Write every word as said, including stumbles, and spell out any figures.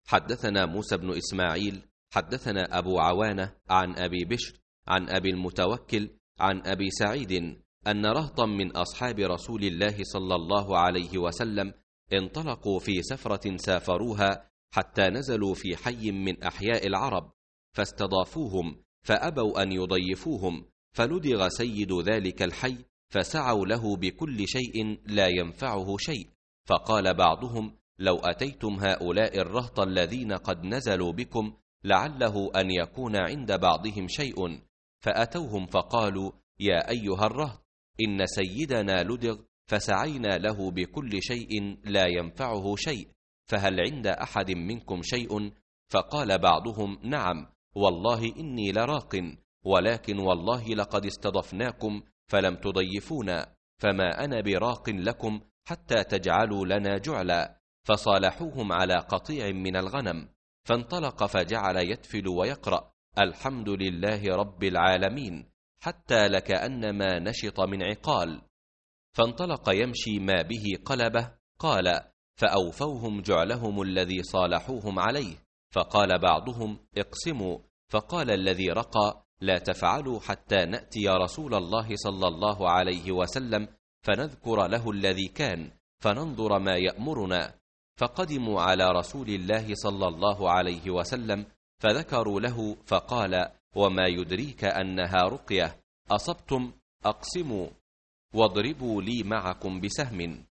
حدثنا موسى بن إسماعيل حدثنا أبو عوانة عن أبي بشر عن أبي المتوكل عن أبي سعيد أن رهطا من أصحاب رسول الله صلى الله عليه وسلم انطلقوا في سفرة سافروها حتى نزلوا في حي من أحياء العرب، فاستضافوهم فأبوا أن يضيفوهم، فلدغ سيد ذلك الحي، فسعوا له بكل شيء لا ينفعه شيء. فقال بعضهم: لو أتيتم هؤلاء الرهط الذين قد نزلوا بكم لعله أن يكون عند بعضهم شيء. فأتوهم فقالوا: يا أيها الرهط، إن سيدنا لدغ، فسعينا له بكل شيء لا ينفعه شيء، فهل عند أحد منكم شيء؟ فقال بعضهم: نعم، والله إني لراق، ولكن والله لقد استضفناكم فلم تضيفونا، فما أنا براق لكم حتى تجعلوا لنا جعلا. فصالحوهم على قطيع من الغنم، فانطلق فجعل يتفل ويقرأ: الحمد لله رب العالمين، حتى لكأنما نشط من عقال. فانطلق يمشي ما به قلبه. قال: فأوفوهم جعلهم الذي صالحوهم عليه. فقال بعضهم: اقسموا. فقال الذي رقى: لا تفعلوا حتى نأتي رسول الله صلى الله عليه وسلم فنذكر له الذي كان، فننظر ما يأمرنا. فقدموا على رسول الله صلى الله عليه وسلم فذكروا له، فقال: وما يدريك أنها رقية؟ أصبتم؟ أقسموا واضربوا لي معكم بسهم.